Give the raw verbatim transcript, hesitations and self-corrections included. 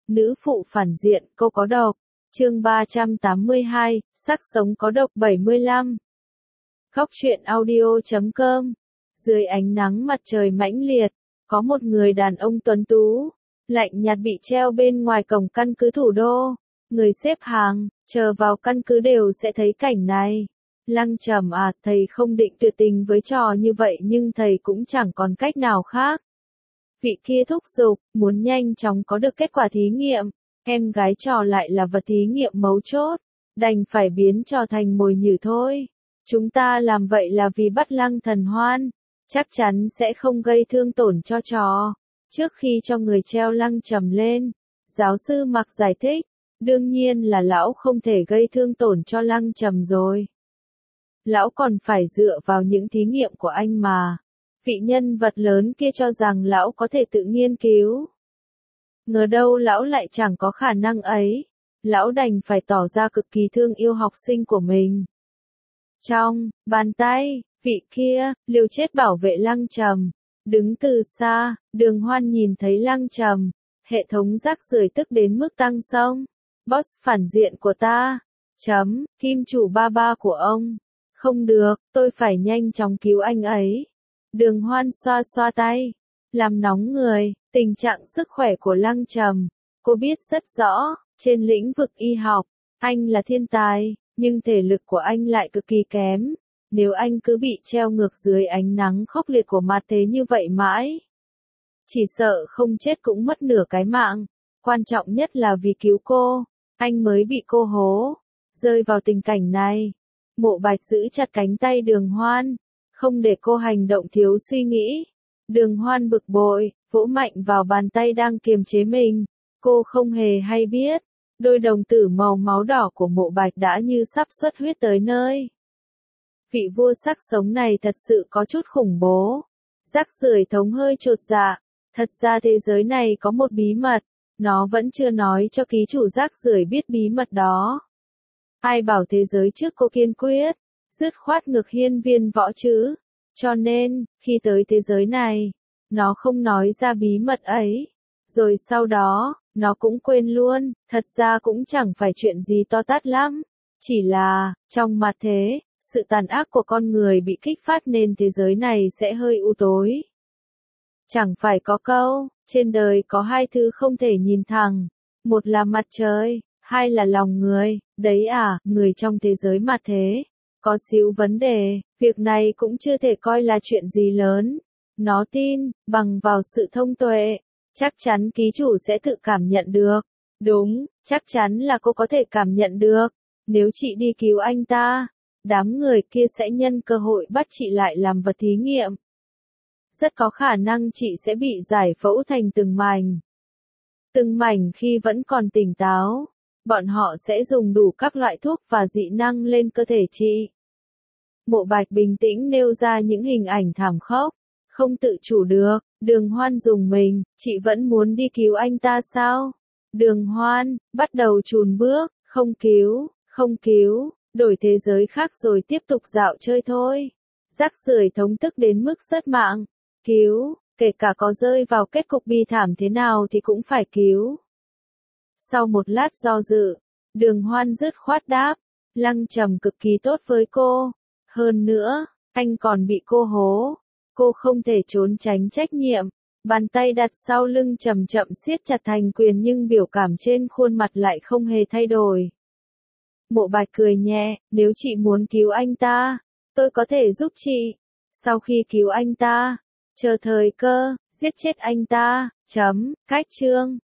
Nữ phụ phản diện, cô có độc. Chương ba trăm tám mươi hai, sắc sống có độc bảy mươi lăm. Góc truyện audio chấm com. Dưới ánh nắng mặt trời mãnh liệt, có một người đàn ông tuấn tú, lạnh nhạt bị treo bên ngoài cổng căn cứ thủ đô. Người xếp hàng, chờ vào căn cứ đều sẽ thấy cảnh này. Lăng Trầm à, thầy không định tuyệt tình với trò như vậy nhưng thầy cũng chẳng còn cách nào khác. Vị kia thúc giục, muốn nhanh chóng có được kết quả thí nghiệm. Em gái trò lại là vật thí nghiệm mấu chốt, đành phải biến trò thành mồi nhử thôi. Chúng ta làm vậy là vì bắt Lăng Thần Hoan, chắc chắn sẽ không gây thương tổn cho trò. Trước khi cho người treo Lăng Trầm lên, giáo sư Mặc giải thích, đương nhiên là lão không thể gây thương tổn cho Lăng Trầm rồi. Lão còn phải dựa vào những thí nghiệm của anh mà. Vị nhân vật lớn kia cho rằng lão có thể tự nghiên cứu. Ngờ đâu lão lại chẳng có khả năng ấy. Lão đành phải tỏ ra cực kỳ thương yêu học sinh của mình. Trong bàn tay, vị kia, liều chết bảo vệ Lăng Trầm. Đứng từ xa, Đường Hoan nhìn thấy Lăng Trầm. Hệ thống rác rưởi tức đến mức tăng sông. Boss phản diện của ta. Chấm, kim chủ ba ba của ông. Không được, tôi phải nhanh chóng cứu anh ấy. Đường Hoan xoa xoa tay, làm nóng người, tình trạng sức khỏe của Lăng Trầm. Cô biết rất rõ, trên lĩnh vực y học, anh là thiên tài, nhưng thể lực của anh lại cực kỳ kém. Nếu anh cứ bị treo ngược dưới ánh nắng khốc liệt của mặt thế như vậy mãi, chỉ sợ không chết cũng mất nửa cái mạng. Quan trọng nhất là vì cứu cô, anh mới bị cô hố. Rơi vào tình cảnh này, Mộ Bạch giữ chặt cánh tay Đường Hoan, không để cô hành động thiếu suy nghĩ. Đường Hoan bực bội, vỗ mạnh vào bàn tay đang kiềm chế mình. Cô không hề hay biết, đôi đồng tử màu máu đỏ của Mộ Bạch đã như sắp xuất huyết tới nơi. Vị vua sắc sống này thật sự có chút khủng bố. Rác rưởi thống hơi chột dạ. Thật ra thế giới này có một bí mật, nó vẫn chưa nói cho ký chủ rác rưởi biết bí mật đó. Ai bảo thế giới trước cô kiên quyết, dứt khoát ngược hiên viên võ chứ. Cho nên, khi tới thế giới này, nó không nói ra bí mật ấy. Rồi sau đó, nó cũng quên luôn, thật ra cũng chẳng phải chuyện gì to tát lắm. Chỉ là, trong mặt thế, sự tàn ác của con người bị kích phát nên thế giới này sẽ hơi u tối. Chẳng phải có câu, trên đời có hai thứ không thể nhìn thẳng. Một là mặt trời, hai là lòng người. Đấy à, người trong thế giới mặt thế. Có xíu vấn đề, việc này cũng chưa thể coi là chuyện gì lớn. Nó tin, bằng vào sự thông tuệ, chắc chắn ký chủ sẽ tự cảm nhận được. Đúng, chắc chắn là cô có thể cảm nhận được. Nếu chị đi cứu anh ta, đám người kia sẽ nhân cơ hội bắt chị lại làm vật thí nghiệm. Rất có khả năng chị sẽ bị giải phẫu thành từng mảnh. Từng mảnh khi vẫn còn tỉnh táo. Bọn họ sẽ dùng đủ các loại thuốc và dị năng lên cơ thể chị. Mộ Bạch bình tĩnh nêu ra những hình ảnh thảm khốc. Không tự chủ được, Đường Hoan dùng mình, chị vẫn muốn đi cứu anh ta sao? Đường Hoan, bắt đầu chùn bước, không cứu, không cứu, đổi thế giới khác rồi tiếp tục dạo chơi thôi. Rác rưởi thống tức đến mức sất mạng. Cứu, kể cả có rơi vào kết cục bi thảm thế nào thì cũng phải cứu. Sau một lát do dự, Đường Hoan dứt khoát đáp, Lăng Trầm cực kỳ tốt với cô. Hơn nữa, anh còn bị cô hố. Cô không thể trốn tránh trách nhiệm. Bàn tay đặt sau lưng chậm chậm siết chặt thành quyền nhưng biểu cảm trên khuôn mặt lại không hề thay đổi. Mộ Bạch cười nhẹ, nếu chị muốn cứu anh ta, tôi có thể giúp chị. Sau khi cứu anh ta, chờ thời cơ, giết chết anh ta, chấm, cách chương.